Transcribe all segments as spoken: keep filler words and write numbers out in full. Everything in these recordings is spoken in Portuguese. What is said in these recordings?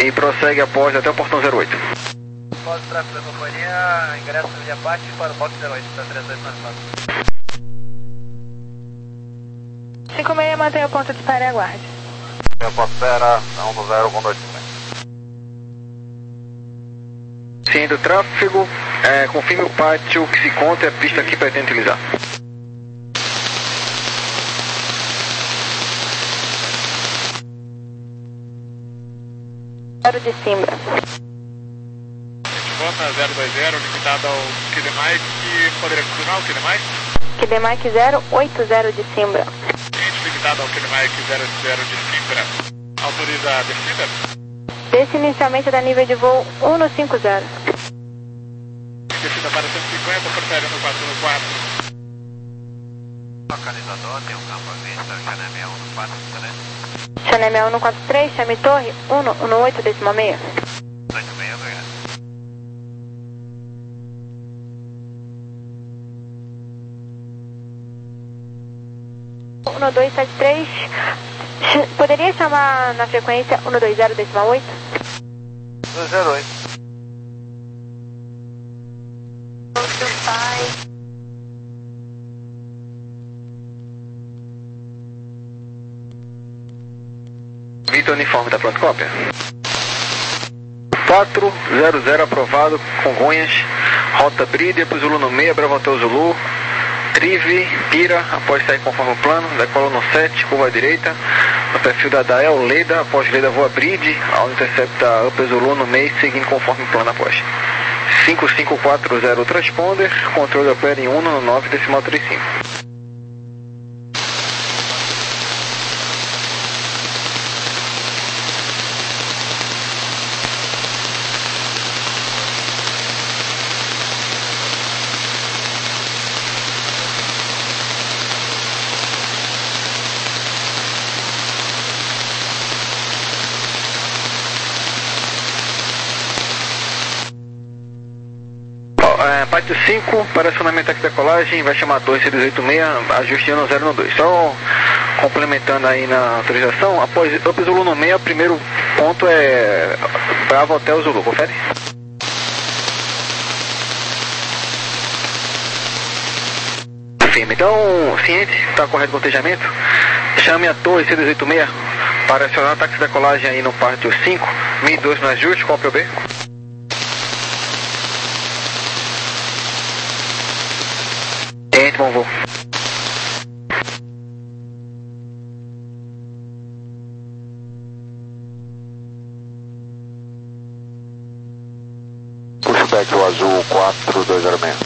E prossegue após até o portão zero oito. Após o tráfego da companhia, ingresso na linha parte para o box zero oito, para três dois nove quatro. cinco seis, mantenha o ponto de espera e aguarde. Eu posso esperar, um do zero com dois cinco. Sim, do tráfego, é, confirme o pátio que se encontra e a pista que pretende utilizar. Zero de Simbra. Volta zero dois zero, limitado ao Kidemike, poderia continuar o Kidemike? Kidemike zero oito zero de Simbra. Gente, limitado ao Kidemike zero zero de Simbra. Autoriza a descida? Desce inicialmente da nível de voo cento e cinquenta. Descida para cento e cinquenta, portaria no quatro no quatro. Localizador, tem um campo à vista, Chané sessenta e um no quatro três. Chané sessenta e um no quatro três, chame torre um no oito decimal seis. oito seis, obrigado. um dois sete três, poderia chamar na frequência cento e vinte decimal oito? dois zero oito. Vitor Uniforme, tá pronto, cópia? quatro zero zero aprovado, Congonhas, rota Brídia, pro Zulu no meio, Bravo Hotel Zulu, Trive, Pira, após sair conforme o plano, decola no sete, curva à direita, no perfil da Dael, Leda, após Leda voa Bridge, ao intercepta Upper Zulu no meio, seguindo conforme o plano após. cinco cinco quatro zero transponder, controle opera em um no nove decimal trinta e cinco. É, pátio cinco, para acionamento aqui da colagem, vai chamar dois seis oito seis, ajuste ano zero no dois. Só complementando aí na autorização, após Up Zulu no meio, o primeiro ponto é Bravo Hotel Zulu, confere? Firme. Então, ciente, está correto o cotejamento, chame a torre seis oito seis para acionar táxi da colagem aí no pátio cinco, mil e dois no ajuste, qual é o B? Ciente, bom voo. Pushback o azul quatro dois zero seis.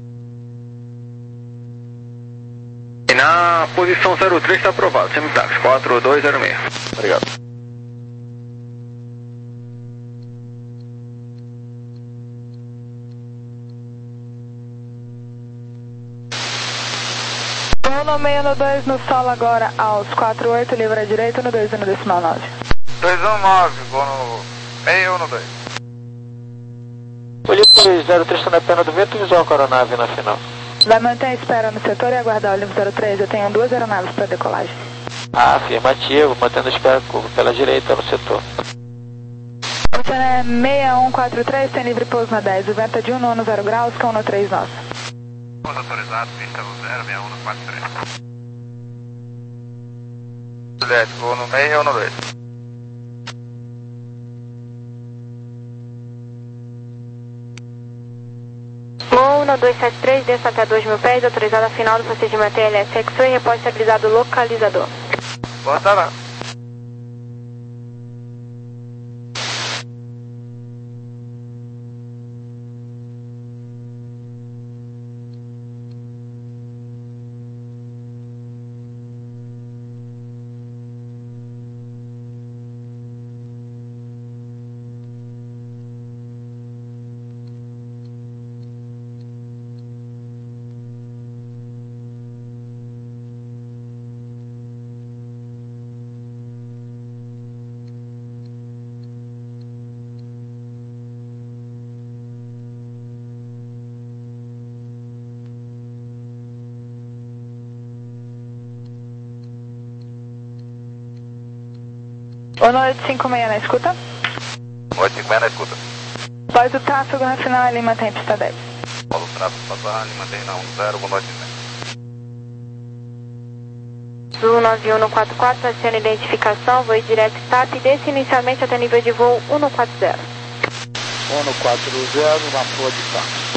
E na posição zero três está aprovado, semi-táxi quatro dois zero seis. Obrigado. um seis no dois no solo agora aos quatro oito, livre à direita no dois um no decimal nove. dois um nove, vou no meio no dois. Olívio zero três está na pena do vento, visual com a aeronave na final. Vai manter a espera no setor e aguardar o Olívio zero três, eu tenho duas aeronaves para decolagem. Ah, afirmativo, mantendo a espera pela direita no setor. Chané seis um quatro três, tem livre pouso na dez, o vento é de um nono zero graus, com um três nosso. Pouso autorizado, pista zero seis um no quatro três. Juliette, vou no meio ou no dois? Voo no dois sete três, desça até dois mil pés, autorizado a final do procedimento L S X-Ray, repórter estabilizado localizador. Bota lá. O noite cinco seis na escuta. oito cinco seis na escuta. Após o tráfego na final, Lima tem pista dez. Após o tráfego passar, Lima tem na um zero, boa noite, né? Zulu nove um quatro quatro, aciona identificação, voo direto T A P e desce inicialmente até nível de voo um quatro zero. um quatro zero na proa de T A P.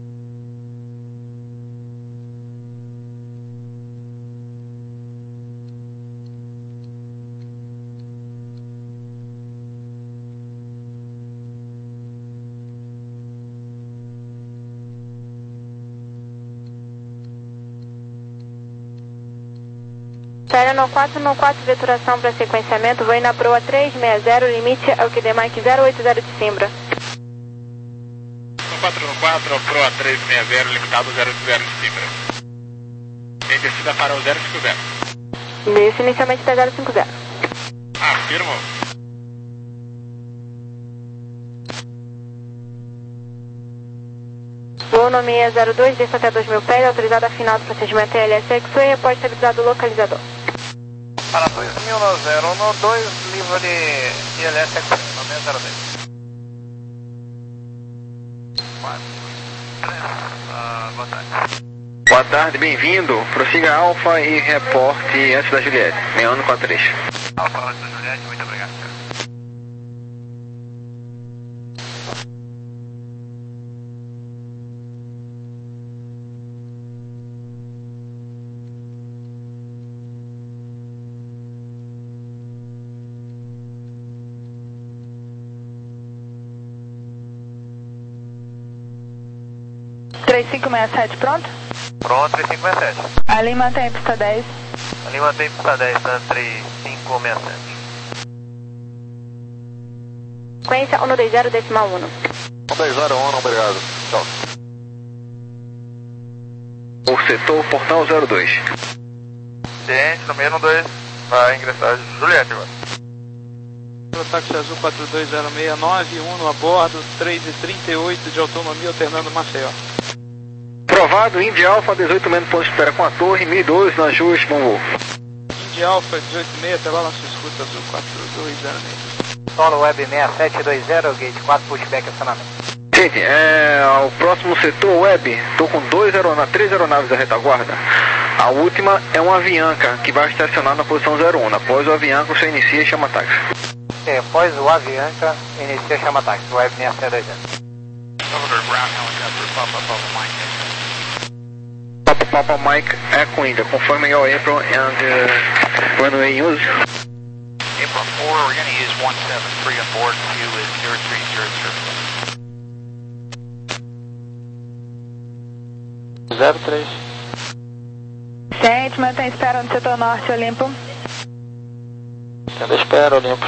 Saindo no quatro no quatro, veturação para sequenciamento, voo na proa trezentos e sessenta, limite é o Q D Mike zero oito zero de Simbra. No quatro no quatro, proa trezentos e sessenta, limitado zero oito zero de Simbra. Tem descida para o zero cinco zero. Desce inicialmente até zero cinco zero. Afirmo. Voo no seis zero dois, desce até dois mil pés, autorizado a final do procedimento L S X-Way, após estabilizado localizador. Para dois mil no zero um dois, livro de I L S X-Way, no seis zero dois. Ah, boa tarde. Boa tarde, bem-vindo. Prossiga Alfa e reporte antes da Juliette. seis um quatro três. Alfa antes da Juliette, muito obrigado, senhor. três cinco seis sete, pronto? Pronto, três cinco seis sete. A Lima tem pista dez. A Lima tem pista dez, tá? três cinco seis sete. Sequência um dois zero, decimal um. um dois zero um, obrigado. Tchau. O setor Portal zero dois. Ciente, no meio dois, vai ingressar Juliette agora. Táxi Azul quatro dois zero seis nove, Uno a bordo, três e trinta e oito de autonomia, alternando Maceió. Provado, Indy Alfa, dezoito menos ponto de espera com a torre, mil e dois no ajuste, bom voo. Indy Alfa dezoito seis, até lá na sua escuta Azul quatro dois zero seis. Solo Web seis sete dois zero, gate quatro, pushback acionamento. Gente, é, o próximo setor Web, estou com dois aeronaves, três aeronaves da retaguarda. A última é um Avianca, que vai estacionar na posição zero um. Após o Avianca, você inicia e chama táxi. É, após o Avianca, inicia chama táxi, Web seis sete dois zero. Papa Papa Mike, Echo India, confirm your April and uh, runway use. April four, we're going to use one seven three on board, Q is zero three zero zero. zero três. Ciente, mantém espera no setor norte, Olimpo. Tendo espera, Olympus.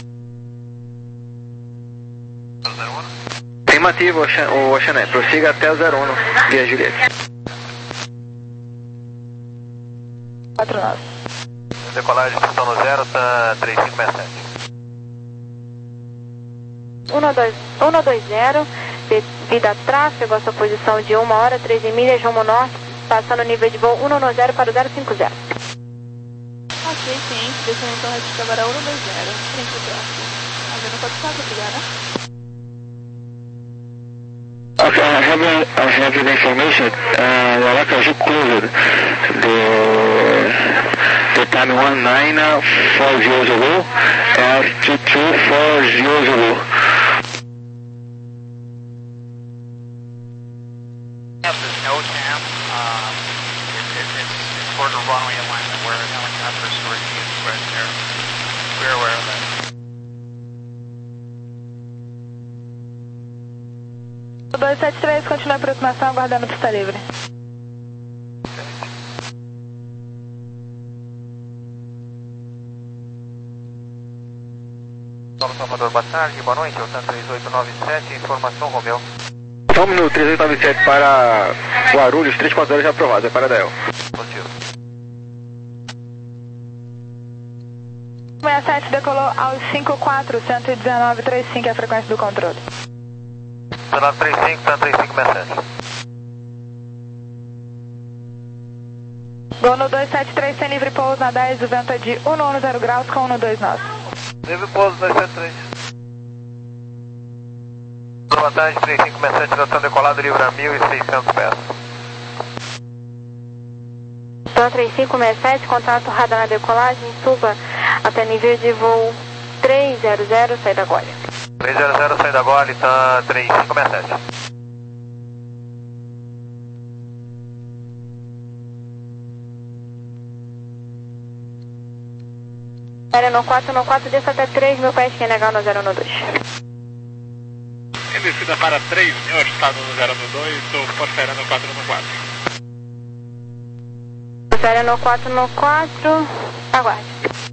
Afirmativo, o Oceanet, prossiga até o zero um, via Juliette. quatro nove. Decolagem, pistão no zero, tá três cinco seis sete. um dois zero, vida tráfego, a sua posição de uma hora, treze milhas, rumo norte, passando o nível de voo um um zero para o zero cinco zero. Ok, ciente, descendo então reta agora um dois zero, frente ao tráfego. Havendo quatro quatro, obrigada. Okay, I have, a, I have the information. Uh, the Aracaju closed the, the time one nine four zero zero and two two four zero zero. Yes, there's no tam. Um, it, it, it's, it's for the runway alignment where helicopters are used right there. We're aware of that. O dois sete três continua a aproximação, aguardando pista livre. Solo Salvador, boa tarde, boa noite, é o TAM três oito nove sete, informação Romeu. Tome no três oito nove sete para Guarulhos, três quatro zero já aprovado, é para Dael. Positivo. seis sete decolou aos cinco quatro, cento e dezenove, trinta e cinco é a frequência do controle. Sonado trinta e cinco, TAM três cinco seis sete. Gol no dois sete três, sem livre pouso na dez, o vento é de um zero graus com um dois nove. Livre pouso dois sete três. Boa tarde, três cinco seis sete, tratando decolado, livre a mil e seiscentos pés. Então, três cinco seis sete, contato radar na decolagem, suba até nível de voo trezentos, saída agora. trezentos, saída agora, então três cinco seis sete. zero nove quatro nove quatro, desça até três mil pés, que é negar no zero nove dois. Em descida para três mil, estado no zero nove dois, sou Força Aérea no quatro nove quatro. zero nove quatro nove quatro, aguarde.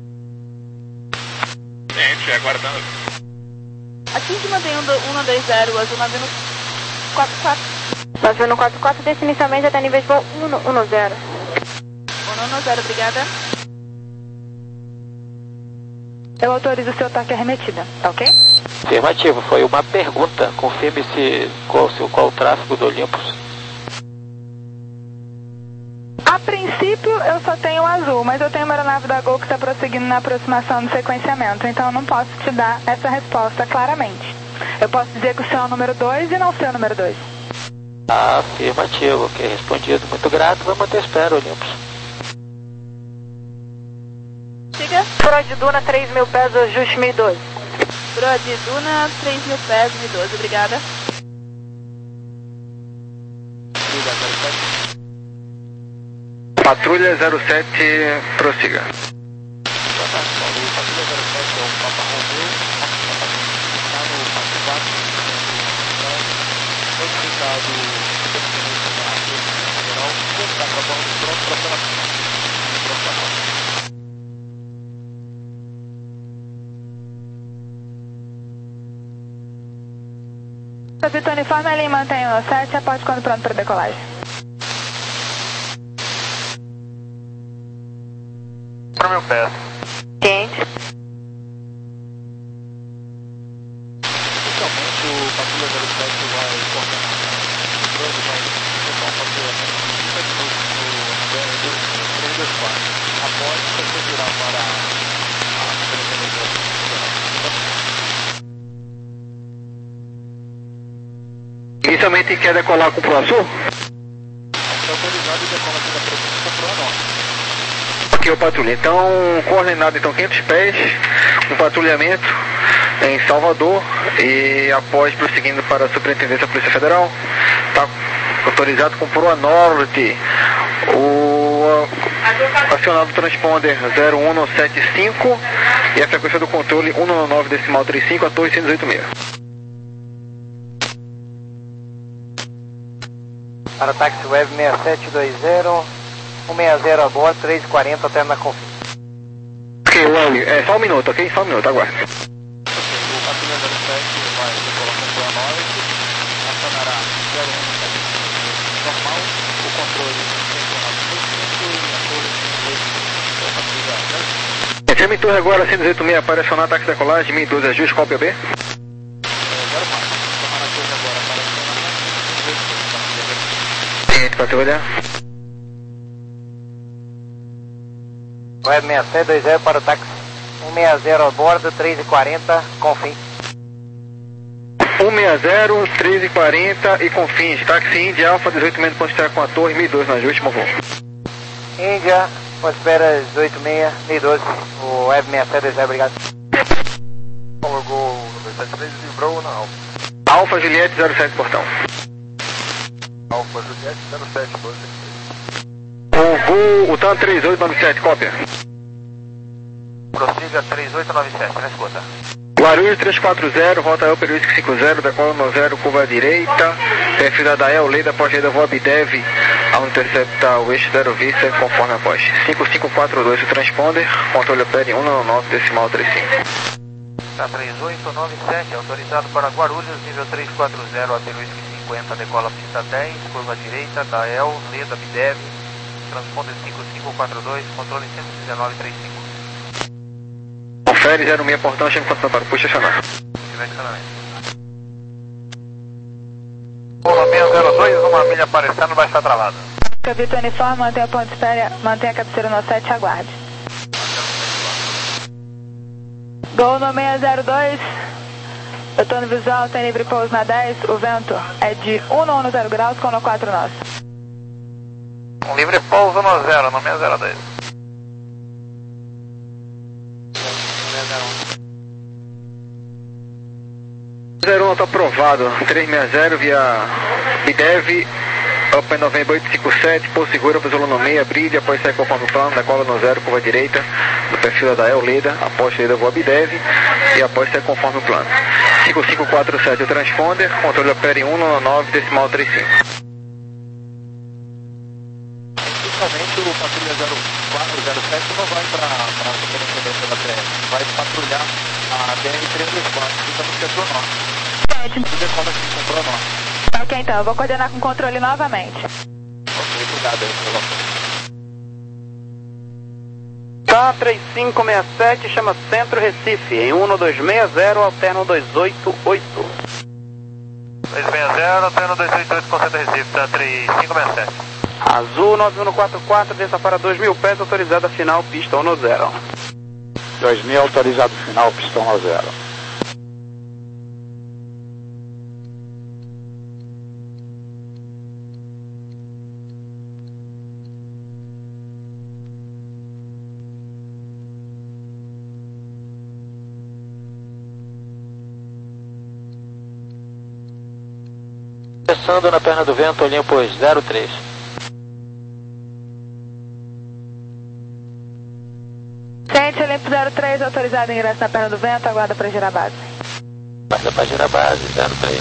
Gente, aguardando. Aqui em cima tem um um dois zero, azul nove quatro quatro. nove quatro quatro, desce inicialmente até nível de voo um zero. um zero, obrigada. Eu autorizo o seu ataque arremetida, tá ok? Afirmativo, foi uma pergunta. Confirme se qual, se, qual o tráfego do Olympus. A princípio eu só tenho o azul, mas eu tenho uma aeronave da Gol que está prosseguindo na aproximação do sequenciamento, então eu não posso te dar essa resposta claramente. Eu posso dizer que o seu é o número dois e não o seu é o número dois. Afirmativo, ok, respondido. Muito grato, vamos manter a espera, Olympus. Siga. Brode Duna, três mil pés, ajuste mil e doze. Brode Duna, três mil pés, mil e doze, obrigada. Patrulha zero sete, prossiga. Capitão Uniforme, ele mantém o sete, aporte quando pronto para decolagem. Para meu pé. Ciente. Inicialmente o patrulha zero sete vai coordenar o trânsito, vai efetuar um patrulhamento de trinta minutos no B R três dois quatro. Após, você virar para a superintendência. Inicialmente quer decolar com o Pro Azul? É autorizado e decola aqui da presença com o Pro Norte. Ok, o patrulha. Então, coordenado então quinhentos pés, um patrulhamento em Salvador e após prosseguindo para a Superintendência da Polícia Federal, está autorizado com Proa Norte. O acionado transponder zero um sete cinco e a frequência do controle um nove nove decimal trinta e cinco a torre cento e oitenta e seis. Para táxi web seis sete dois zero, um seis zero a bordo, três e quarenta até na confirma. Ok, Wally, é só um minuto, ok? Só um minuto, aguarde. Ok, o patrulha zero sete vai decolar com o Pro Norte, acionará zero um sete cinco normal, o controle cento e nove por cento e a torre cento e oito por cento. É patrulha zero sete. F M Torre agora cento e oitenta e seis para acionar táxi decolagem, mil e doze ajuste, cópia B. É, zero quatro, tomar a torre agora para acionar cento e oito por cento, patrulha zero sete. Ciente, patrulha. Web seis sete dois zero para o táxi um seis zero a bordo, três e quarenta, confim. um seis zero, três e quarenta e com fins. Táxi Índia Alfa, dezoito menos ponto estar com a torre, mil e doze no ajuste, meu voo. Índia, com espera dezoito seis, mil e doze, o Web seis sete dois zero, obrigado. Colocou o dois sete três e livrou na Alfa. Alfa Juliette zero sete, portão. Alfa Juliette zero sete doze. O voo, o TAN três oito nove sete, cópia. Prossiga três oito nove sete, na escuta. Guarulhos três quatro zero, rota El Peruísco cinco zero, decola no zero, curva à direita, perfil da Dael, lei da pós-reda voa Abdev, ao interceptar o eixo zero vista, conforme após. cinco cinco quatro dois, o transponder, controle opera em um nove nove decimal trinta e cinco. Tá três oito nove sete, autorizado para Guarulhos, nível três quatro zero, A Peruísco cinquenta, decola pista dez, curva à direita, Dael, lei da Abdev, transponder cinco cinco quatro dois, controle cento e dezenove trinta e cinco. Confere zero seis, portão, chega enquanto para puxa acionar. Tiver acionamento. Colômbia zero dois, uma milha aparecendo, vai estar travada. Capitão Uniforme, mantenha a ponte de espera, mantenha a cabeceira no sete, aguarde. Gol no seis zero dois, Setor no visual, tem livre pouso na dez, o vento é de um no um zero graus com no quatro nós. Um livre pouso no zero, no seis zero dois. zero um está aprovado, trezentos e sessenta via B D E V, Open November oito cinco sete, pouso seguro para o Zulu no meio, brilhe, após sair conforme o plano, decola no zero, curva direita, no perfil da El Leda, após saída voa B D E V e após sair conforme o plano. cinco cinco quatro sete o transponder, controle opera em um nove nove decimal trinta e cinco. Principalmente o patrulha zero quatro zero sete não vai para a superintendência da P R, vai patrulhar a B R trezentos e vinte e quatro, fica no setor norte. Certo. Decola aqui com o norte. Ok, então, eu vou coordenar com o controle novamente. Ok, obrigado aí pelo apoio. K três cinco seis sete, chama Centro Recife, em um dois seis zero, alterno dois oito oito. dois seis zero, alterno dois oito oito com Centro Recife, tá três cinco seis sete. Azul nove um quatro quatro, desça para dois mil pés, autorizada final, pista um zero. dois mil, autorizado final, pista um zero. Começando na perna do vento, Olympus zero três. Ciente, Olympus zero três, autorizado ingresso na perna do vento, aguarda para girar base. Aguarda para girar base, zero três.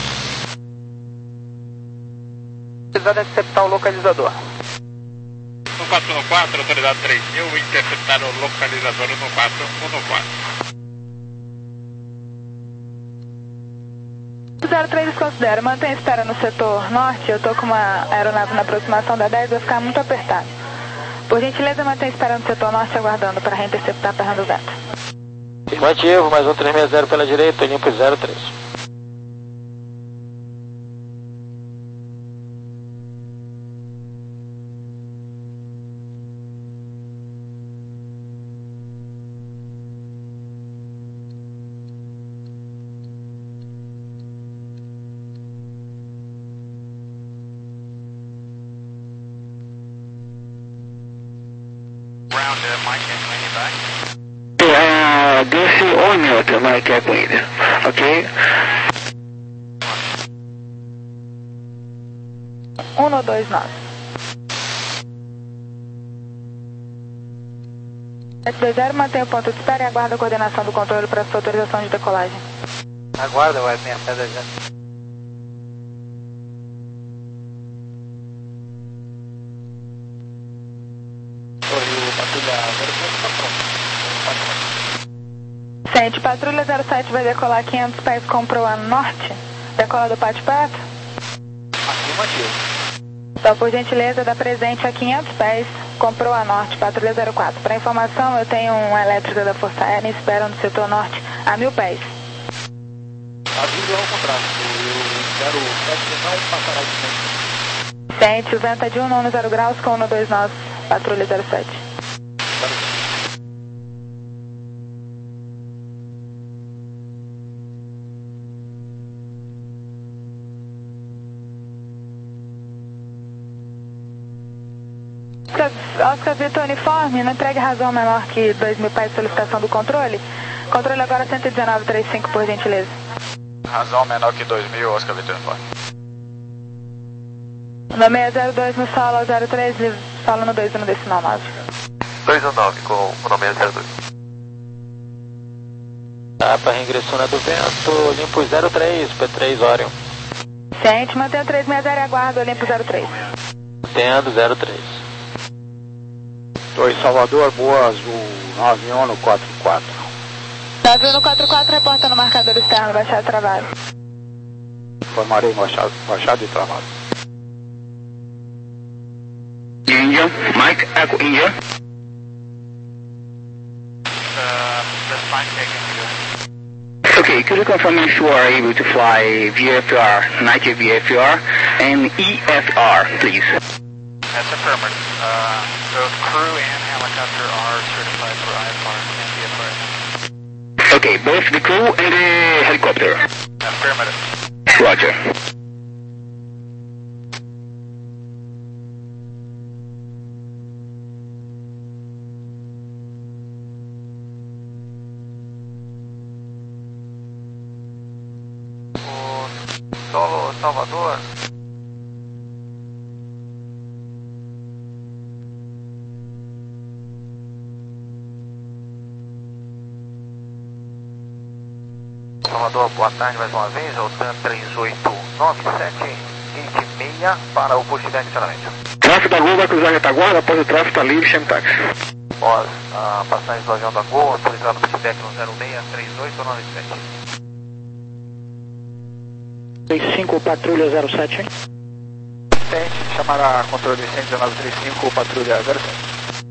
Autorizado a interceptar o localizador. No quatro um quatro, autorizado três mil, interceptar o localizador no quatro um quatro. zero três desconsidera, mantém espera no setor norte, eu tô com uma aeronave na aproximação da dez, vai ficar muito apertado. Por gentileza, mantém espera no setor norte, aguardando para reinterceptar a perna do vento. Afirmativo, mais um trezentos e sessenta pela direita, Olympus zero três. Ground, uh, Mike Equine back. Uh, this is on mute, Mike Equine, ok? um no dois nove. sete dois zero, mantém o ponto de espera e aguarda a coordenação do controle para sua autorização de decolagem. Aguarda, vai bem a pedra já. Ciente, patrulha zero sete vai decolar quinhentos pés com proa norte. Decola do pátio perto. Afirmativo. Então, por gentileza, dá presente a quinhentos pés com proa norte, patrulha zero quatro. Para informação, eu tenho uma elétrica da Força Aérea e espero no setor norte a mil pés. Aviso ao contrário, o zero sete não passará de frente. Ciente, o vento é de um no zero graus com um dois nove, patrulha zero sete. Oscar Vitor Uniforme, não entregue razão menor que dois mil pés de solicitação do controle. Controle agora cento e dezenove trinta e cinco, por gentileza. Razão menor que dois mil, Oscar Vitor Uniforme. No seis zero dois no solo zero três, solo no dois um decimal nove. dois um nove com o nome zero dois. Tá, para reingressão do vento, Olympus zero três, P três Orion. Ciente, mantém o três seis zero e aguarda, Olympus zero três. Mantendo zero três. dois Salvador, Boa Azul, nove um no quatro quatro. nove um no quatro quatro, reporta no marcador externo, baixado travado. Informarei baixado, baixado e travado. India, Mike Echo India. Uh, that's fine, taken here. Okay, could you confirm if you are able to fly V F R, night V F R, and E F R, please? That's affirmative. Uh, both crew and helicopter are certified for I F R and V F R. Okay, both the crew and the helicopter. Affirmative. Affirmative. Roger. O solo Salvador. Salvador, boa tarde mais uma vez, o TAM três oito nove sete, gate seis para o push de adicionamento. Tráfego da Gol vai cruzar a retaguarda, após o tráfego está livre, chame táxi. Após a passagem do avião da Gol, autorizado o pushback no zero seis três oito nove sete. três cinco, patrulha zero sete. Tente chamar a controle cento e dezenove trinta e cinco, patrulha zero sete.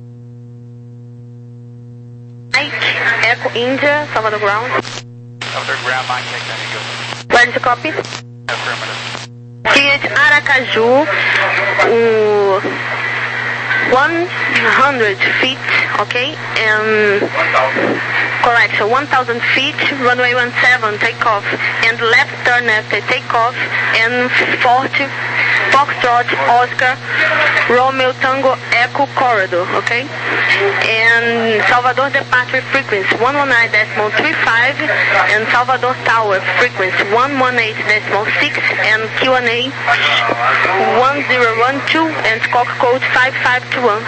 Mike, Echo India, Salvador Ground. Salvador Ground, Mike, Echo Indigo. Where is the copy? Affirmative. Client Aracaju, o one hundred feet, okay, and correct, so one thousand feet, runway one seven, takeoff, and left turn after takeoff, and forty, Foxtrot, Oscar, Romeo Tango, Echo Corridor, okay, and Salvador departure frequency one nineteen decimal three five, and Salvador Tower frequency one eighteen decimal six, and Q and A one zero one two, and squawk code five five two one.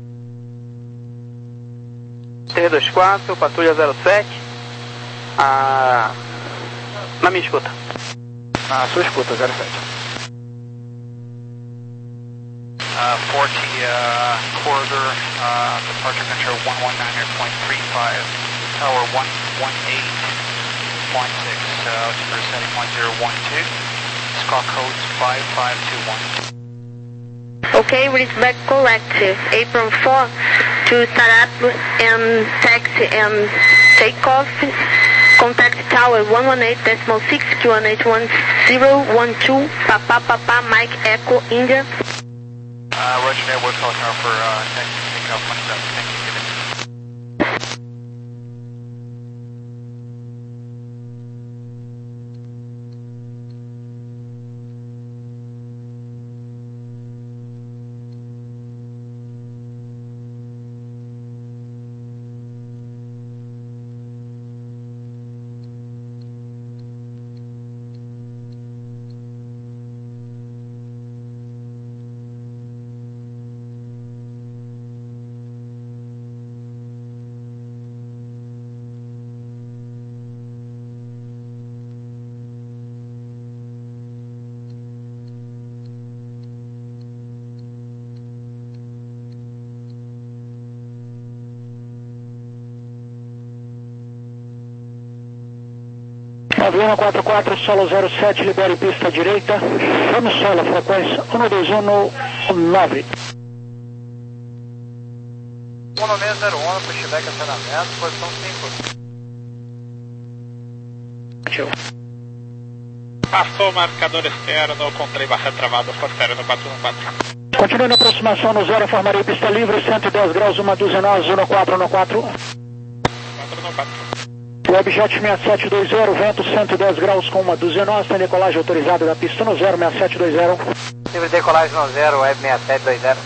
três dois quatro, patrulha zero sete. Ah, na minha escuta. Na sua escuta, zero sete. Uh, forty uh, corridor, uh, departure control one nineteen point three five, tower one eighteen point six, uh, altimeter setting one zero one two, squawk code five five two one. Okay, respect collective, apron four to start up and taxi and takeoff. Contact tower one eighteen decimal six, Q N H one zero one two, Papa Papa Mike Echo India. Uh, Roger, there, we're calling now for uh, taxi takeoff one seven. Thank you. nove um quatro quatro, solo zero sete, libere pista direita. Chame solo, frequência um dois um nove. um seis zero um, pushback acionamento, posição cinco. Passou o marcador externo com trem bastante travado, força aérea no quatro um quatro. Continue na aproximação no zero, formaria pista livre, cento e dez graus, uma dúzia nós, um quatro um quatro. quatro um quatro. Webjet seis sete dois zero, vento cento e dez graus com uma dúzia nós, tem decolagem autorizada da pista no zero, seis sete dois zero. Livre decolagem no zero, Web seis sete dois zero.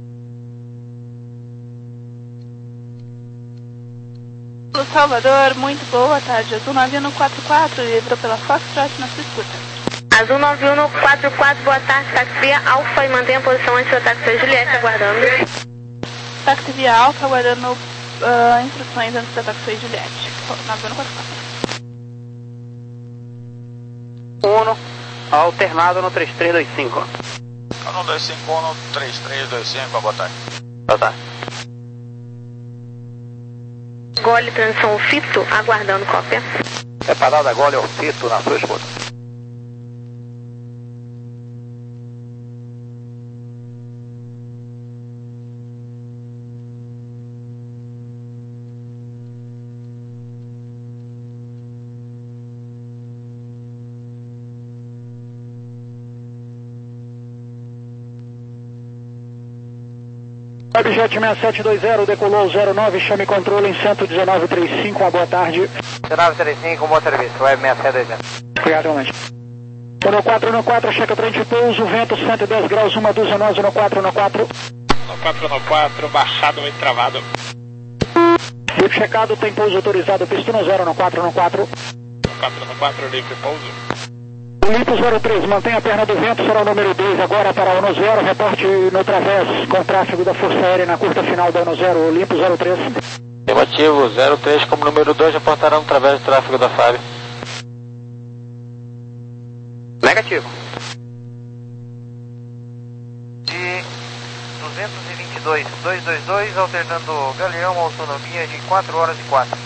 Salvador, muito boa tarde. Azul nove um quatro quatro, livre pela Foxtrot na sua escuta. Azul nove um quatro quatro, boa tarde, táxi via Alfa e mantenha a posição antes do táxi Juliette, aguardando. Táxi via Alfa, aguardando uh, instruções antes da táxi Juliette. nove um quatro quatro. um, alternado no três três dois cinco. um dois cinco um, três três dois cinco, boa tarde. Boa tarde. Gole, transição Fito, aguardando cópia. Separada Gole, o Fito na sua escuta. Webjet seis sete dois zero, decolou zero nove, chame controle em cento e dezenove trinta e cinco, uma boa tarde. dezenove trinta e cinco, bom serviço, Web seis sete dois zero. Obrigado, realmente. um quatro um quatro, checa trem de pouso, vento cento e dez graus, uma dúzia nós, um quatro um quatro. um quatro um quatro, baixado, vento travado. Livre checado, tem pouso autorizado, pista um zero, um quatro um quatro. um quatro um quatro, livre pouso. Olimpo zero três, mantém a perna do vento, será o número dois agora para o zero, reporte no través com tráfego da Força Aérea na curta final da um zero, Olimpo zero três. Afirmativo, zero três como número dois, reportarão no través do tráfego da F A B. Negativo. De duzentos e vinte e dois, duzentos e vinte e dois, alternando Galeão, autonomia de quatro horas e quatro.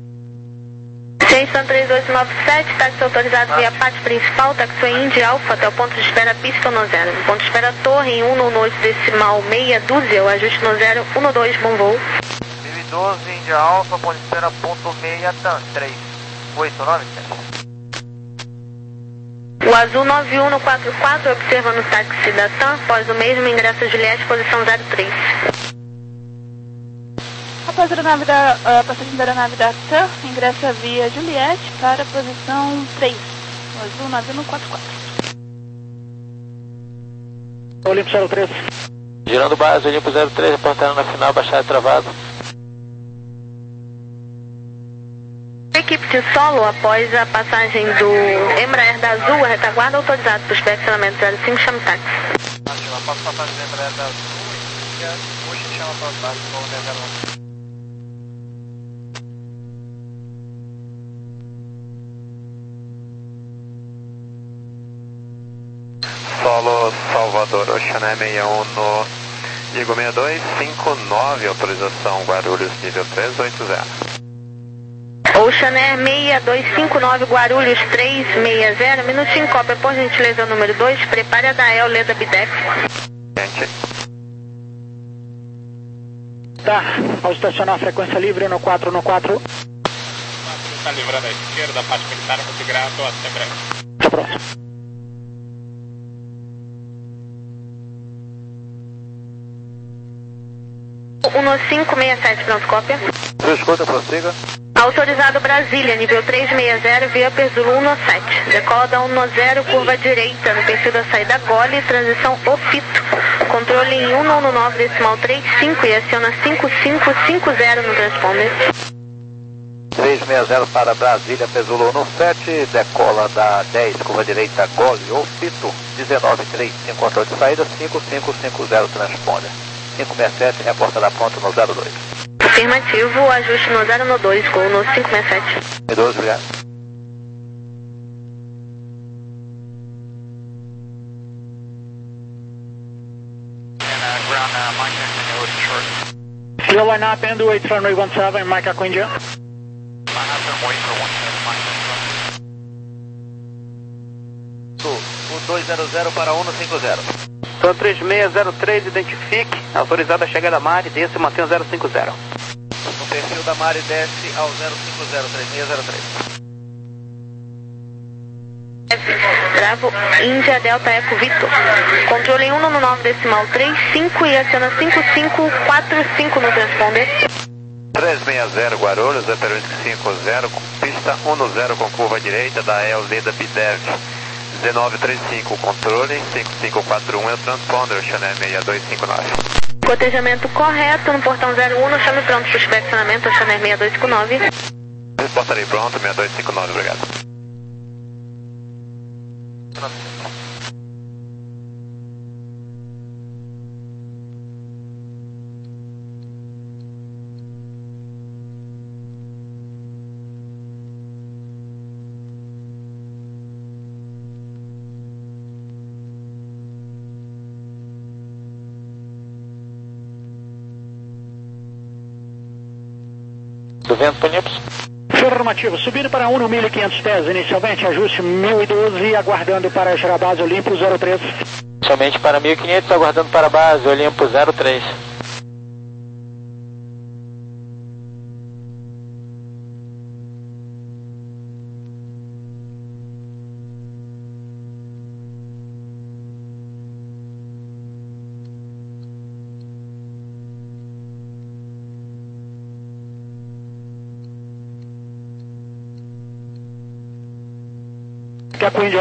Jason três dois nove sete, táxi autorizado via pátio principal, taxiway Indy Alpha até o ponto de espera pista no zero. Ponto de espera torre em um oito decimal meia dúzia, o ajuste no zero, um dois, bom voo. mil e doze, Indy Alpha, ponto de espera ponto meia, T A M, três oito nove sete. O azul nove um quatro quatro, observa no táxi da T A M, após o mesmo ingresso Juliette, posição zero três. Após a aeronave da, a passagem da aeronave da T A M, ingressa via Juliette para a posição três, o azul nove um quatro quatro. Olimpo zero três. Girando base, Olimpo zero três, reportando na final, baixado travado. Equipe de solo, após a passagem do Embraer da Azul, a retaguarda autorizado para o inspecionamento zero cinco, chama o táxi. Ativa, após a passagem do Embraer da Azul, inicia, hoje chama para o táxi, vamos zero um. Solo Salvador, Oceané sessenta e um no Diego sessenta e dois, cinco nove, autorização Guarulhos nível três oito zero. Ocean Air seis dois cinco nove, Guarulhos três seis zero, minutinho cópia, por gentileza, o número dois, prepare a Dael, Leda Bidef. Tá, ao estacionar a frequência livre no quatro no quatro. Está livrando a esquerda, parte militar, muito grato, até breve. Até próximo. um cinco seis sete, pronto, cópia. Escuta, prossiga. Autorizado Brasília, nível três seis zero, via Pesulo um sete. Decola da um zero, curva direita, no perfil da saída Gole, transição Ofito. Controle em um nove decimal trinta e cinco e aciona cinco cinco cinco zero no transponder. três seis zero para Brasília, Pesulo um sete, decola da dez, curva direita, Gole, Ofito, dezenove trinta e cinco, controle de saída, cinco cinco cinco zero, transponder. cinco seis sete, reporta da ponta no zero dois. Afirmativo, ajuste no zero dois, gol no cinco seis sete. doze, obrigado. Clear line up and wait for runway one seven, Mike Aquindia. O dois zero zero para um cinco zero. Então três seis zero três, identifique, autorizado a chegada da Mari, desce e mantém o zero cinco zero. No perfil da Mari, desce ao zero cinco zero, três seis zero três. Bravo, Índia Delta Eco Vitor. Controle em um nove decimal trinta e cinco e aciona cinco cinco quatro cinco no transponder. três seis zero Guarulhos, Zé cinco zero, pista um zero com curva direita da El Leda Bidev. dezenove trinta e cinco, controle, cinco cinco quatro um é o transponder, Oceané seis dois cinco nove. Cotejamento correto no portão zero um, chame pronto para o inspecionamento, Oceané seis dois cinco nove. Reportarei pronto, seis dois cinco nove, obrigado. Do vento, Panipos. Afirmativo, subindo para um no mil e quinhentos pés, inicialmente ajuste mil e doze, aguardando para gerar base Olimpo zero três. Somente para mil e quinhentos, aguardando para a base Olimpo zero três. que a Queen